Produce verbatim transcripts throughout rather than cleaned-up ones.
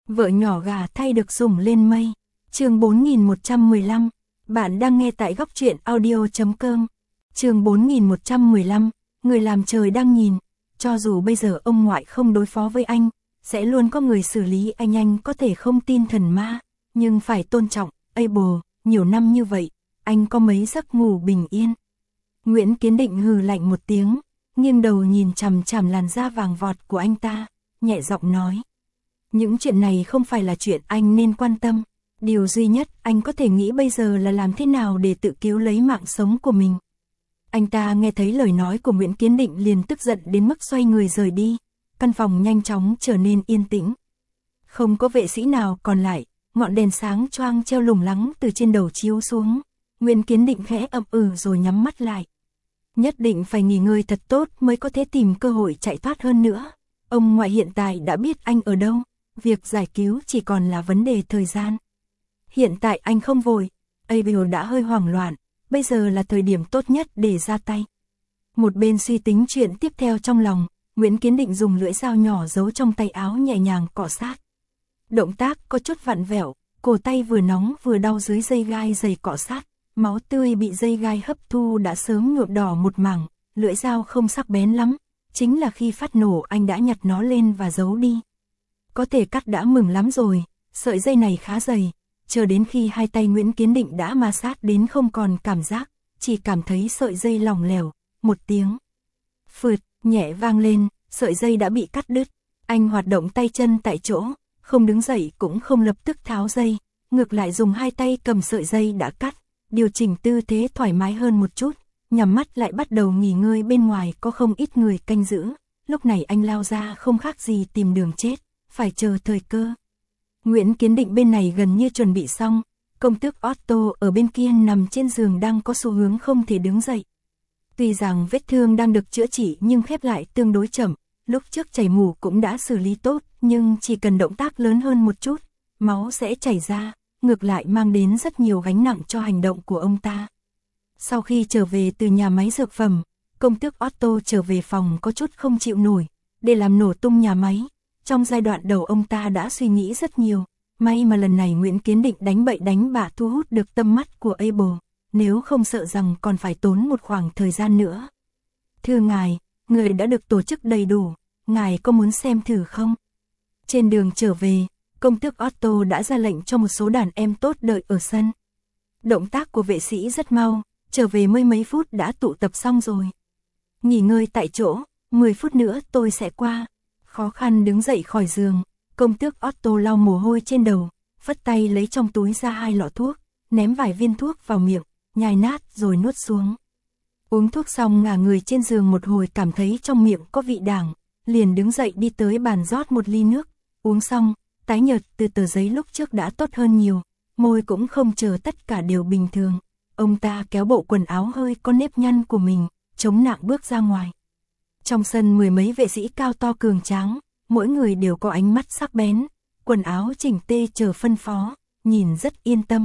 Vợ nhỏ gà thay được sủng lên mây. Chương bốn nghìn một trăm mười lăm. Bạn đang nghe tại góc truyện audio chấm com. Chương bốn nghìn một trăm mười lăm. Người làm trời đang nhìn. Cho dù bây giờ ông ngoại không đối phó với anh, sẽ luôn có người xử lý anh. Anh có thể không tin thần ma, nhưng phải tôn trọng. Abel, nhiều năm như vậy, anh có mấy giấc ngủ bình yên? Nguyễn Kiến Định hừ lạnh một tiếng, nghiêng đầu nhìn chằm chằm làn da vàng vọt của anh ta, nhẹ giọng nói. Những chuyện này không phải là chuyện anh nên quan tâm. Điều duy nhất anh có thể nghĩ bây giờ là làm thế nào để tự cứu lấy mạng sống của mình. Anh ta nghe thấy lời nói của Nguyễn Kiến Định liền tức giận đến mức xoay người rời đi. Căn phòng nhanh chóng trở nên yên tĩnh. Không có vệ sĩ nào còn lại, ngọn đèn sáng choang treo lủng lẳng từ trên đầu chiếu xuống. Nguyễn Kiến Định khẽ ậm ừ rồi nhắm mắt lại. Nhất định phải nghỉ ngơi thật tốt mới có thể tìm cơ hội chạy thoát hơn nữa. Ông ngoại hiện tại đã biết anh ở đâu, việc giải cứu chỉ còn là vấn đề thời gian. Hiện tại anh không vội, Abel đã hơi hoảng loạn, bây giờ là thời điểm tốt nhất để ra tay. Một bên suy tính chuyện tiếp theo trong lòng, Nguyễn Kiến Định dùng lưỡi dao nhỏ giấu trong tay áo nhẹ nhàng cọ sát. Động tác có chút vặn vẹo, cổ tay vừa nóng vừa đau dưới dây gai dày cọ sát. Máu tươi bị dây gai hấp thu đã sớm nhuộm đỏ một mảng, lưỡi dao không sắc bén lắm, chính là khi phát nổ anh đã nhặt nó lên và giấu đi. Có thể cắt đã mừng lắm rồi, sợi dây này khá dày, chờ đến khi hai tay Nguyễn Kiến Định đã ma sát đến không còn cảm giác, chỉ cảm thấy sợi dây lỏng lẻo, một tiếng phượt nhẹ vang lên, sợi dây đã bị cắt đứt. Anh hoạt động tay chân tại chỗ, không đứng dậy cũng không lập tức tháo dây, ngược lại dùng hai tay cầm sợi dây đã cắt. Điều chỉnh tư thế thoải mái hơn một chút, nhắm mắt lại bắt đầu nghỉ ngơi. Bên ngoài có không ít người canh giữ, lúc này anh lao ra không khác gì tìm đường chết, phải chờ thời cơ. Nguyễn Kiến Định bên này gần như chuẩn bị xong, công tước Otto ở bên kia nằm trên giường đang có xu hướng không thể đứng dậy. Tuy rằng vết thương đang được chữa trị nhưng khép lại tương đối chậm, lúc trước chảy mủ cũng đã xử lý tốt, nhưng chỉ cần động tác lớn hơn một chút, máu sẽ chảy ra. Ngược lại mang đến rất nhiều gánh nặng cho hành động của ông ta. Sau khi trở về từ nhà máy dược phẩm, công tước Otto trở về phòng có chút không chịu nổi, để làm nổ tung nhà máy. Trong giai đoạn đầu ông ta đã suy nghĩ rất nhiều, may mà lần này Nguyễn Kiến Định đánh bậy đánh bạ thu hút được tâm mắt của Abel, nếu không sợ rằng còn phải tốn một khoảng thời gian nữa. Thưa ngài, người đã được tổ chức đầy đủ, ngài có muốn xem thử không? Trên đường trở về, công tước Otto đã ra lệnh cho một số đàn em tốt đợi ở sân. Động tác của vệ sĩ rất mau, trở về mới mấy phút đã tụ tập xong rồi. Nghỉ ngơi tại chỗ, mười phút nữa tôi sẽ qua. Khó khăn đứng dậy khỏi giường, công tước Otto lau mồ hôi trên đầu, phất tay lấy trong túi ra hai lọ thuốc, ném vài viên thuốc vào miệng, nhai nát rồi nuốt xuống. Uống thuốc xong ngả người trên giường một hồi cảm thấy trong miệng có vị đắng, liền đứng dậy đi tới bàn rót một ly nước, uống xong. Tái nhợt từ tờ giấy lúc trước đã tốt hơn nhiều, môi cũng không chờ tất cả đều bình thường. Ông ta kéo bộ quần áo hơi có nếp nhăn của mình, chống nạng bước ra ngoài. Trong sân mười mấy vệ sĩ cao to cường tráng, mỗi người đều có ánh mắt sắc bén, quần áo chỉnh tê chờ phân phó, nhìn rất yên tâm.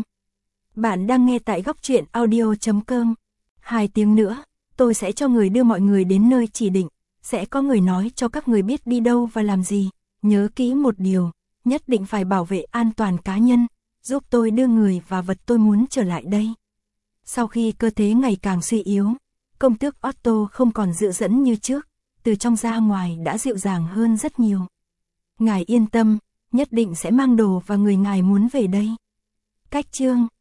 Bạn đang nghe tại góc truyện audio chấm com. Hai tiếng nữa, tôi sẽ cho người đưa mọi người đến nơi chỉ định, sẽ có người nói cho các người biết đi đâu và làm gì. Nhớ kỹ một điều. Nhất định phải bảo vệ an toàn cá nhân, giúp tôi đưa người và vật tôi muốn trở lại đây. Sau khi cơ thể ngày càng suy yếu, công tước Otto không còn dựa dẫn như trước, từ trong ra ngoài đã dịu dàng hơn rất nhiều. Ngài yên tâm, nhất định sẽ mang đồ và người ngài muốn về đây. Cách chương